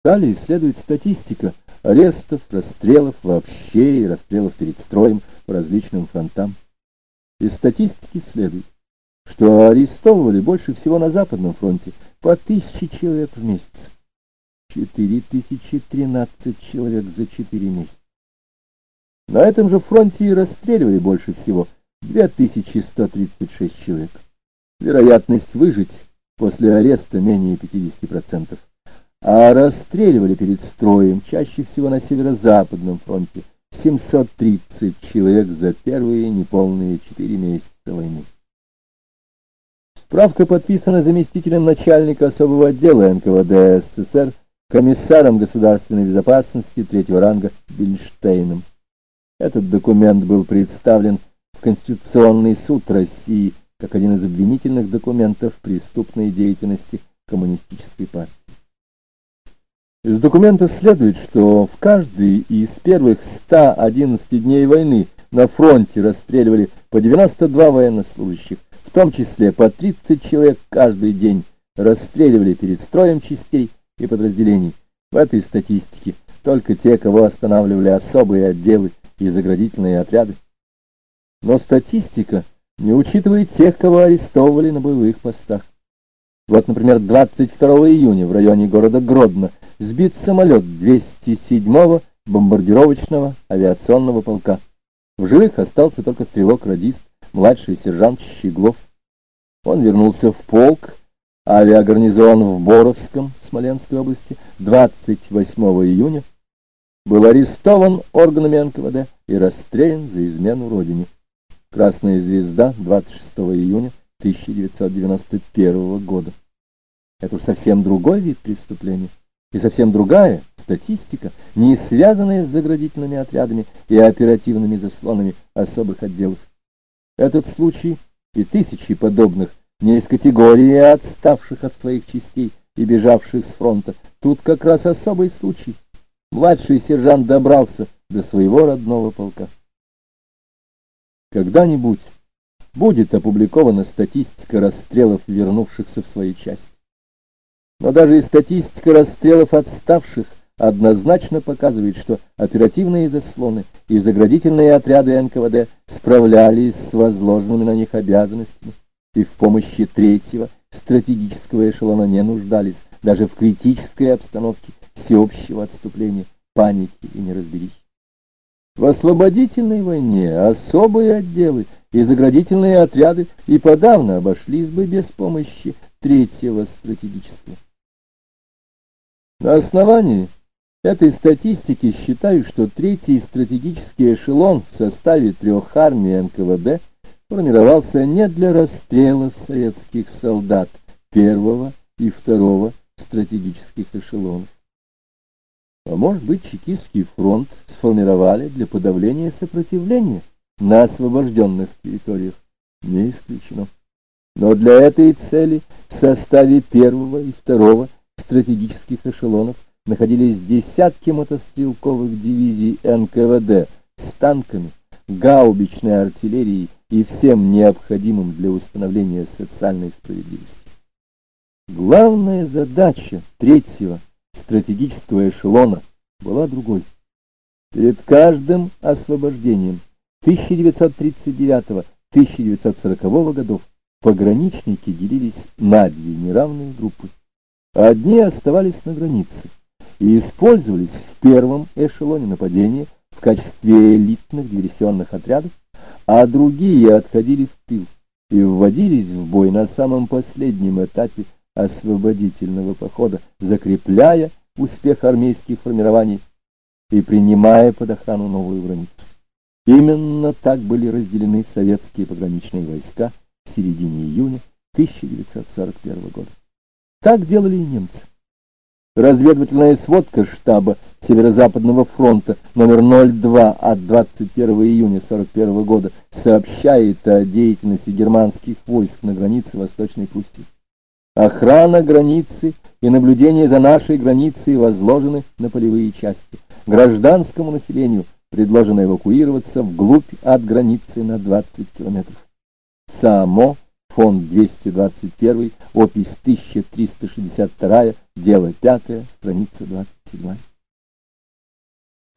Далее следует статистика арестов, расстрелов вообще и расстрелов перед строем по различным фронтам. Из статистики следует, что арестовывали больше всего на Западном фронте по 1000 человек в месяц. 4013 человек за 4 месяца. На этом же фронте и расстреливали больше всего 2136 человек. Вероятность выжить после ареста менее 50%. А расстреливали перед строем чаще всего на Северо-Западном фронте 730 человек за первые неполные 4 месяца войны. Справка подписана заместителем начальника особого отдела НКВД СССР, комиссаром государственной безопасности третьего ранга Бильштейном. Этот документ был представлен в Конституционный суд России как один из обвинительных документов преступной деятельности коммунистической партии. Из документа следует, что в каждый из первых 111 дней войны на фронте расстреливали по 92 военнослужащих, в том числе по 30 человек каждый день расстреливали перед строем частей и подразделений. В этой статистике только те, кого останавливали особые отделы и заградительные отряды. Но статистика не учитывает тех, кого арестовывали на боевых постах. Вот, например, 22 июня в районе города Гродно сбит самолет 207-го бомбардировочного авиационного полка. В живых остался только стрелок-радист, младший сержант Щеглов. Он вернулся в полк, авиагарнизон в Боровском, Смоленской области, 28 июня. Был арестован органами НКВД и расстрелян за измену родине. Красная звезда, 26 июня 1991 года. Это уж совсем другой вид преступления и совсем другая статистика, не связанная с заградительными отрядами и оперативными заслонами особых отделов. Этот случай и тысячи подобных не из категории отставших от своих частей и бежавших с фронта. Тут как раз особый случай. Младший сержант добрался до своего родного полка. Когда-нибудь будет опубликована статистика расстрелов вернувшихся в свои части. Но даже и статистика расстрелов отставших однозначно показывает, что оперативные заслоны и заградительные отряды НКВД справлялись с возложенными на них обязанностями и в помощи третьего стратегического эшелона не нуждались даже в критической обстановке всеобщего отступления, паники и неразберихи. В освободительной войне особые отделы и заградительные отряды и подавно обошлись бы без помощи третьего стратегического. На основании этой статистики считаю, что третий стратегический эшелон в составе 3 армий НКВД формировался не для расстрелов советских солдат первого и второго стратегических эшелонов. А может быть, чекистский фронт сформировали для подавления сопротивления на освобожденных территориях? Не исключено. Но для этой цели в составе первого и второго стратегических эшелонов находились десятки мотострелковых дивизий НКВД с танками, гаубичной артиллерией и всем необходимым для установления социальной справедливости. Главная задача третьего стратегического эшелона была другой. Перед каждым освобождением 1939-1940 годов пограничники делились на две неравные группы. Одни оставались на границе и использовались в первом эшелоне нападения в качестве элитных диверсионных отрядов, а другие отходили в тыл и вводились в бой на самом последнем этапе освободительного похода, закрепляя успех армейских формирований и принимая под охрану новую границу. Именно так были разделены советские пограничные войска в середине июня 1941 года. Так делали и немцы. Разведывательная сводка штаба Северо-Западного фронта номер 02 от 21 июня 1941 года сообщает о деятельности германских войск на границе Восточной Пруссии. Охрана границы и наблюдение за нашей границей возложены на полевые части. Гражданскому населению предложено эвакуироваться вглубь от границы на 20 километров. Само фонд 221, опись 1362, дело 5, страница 27.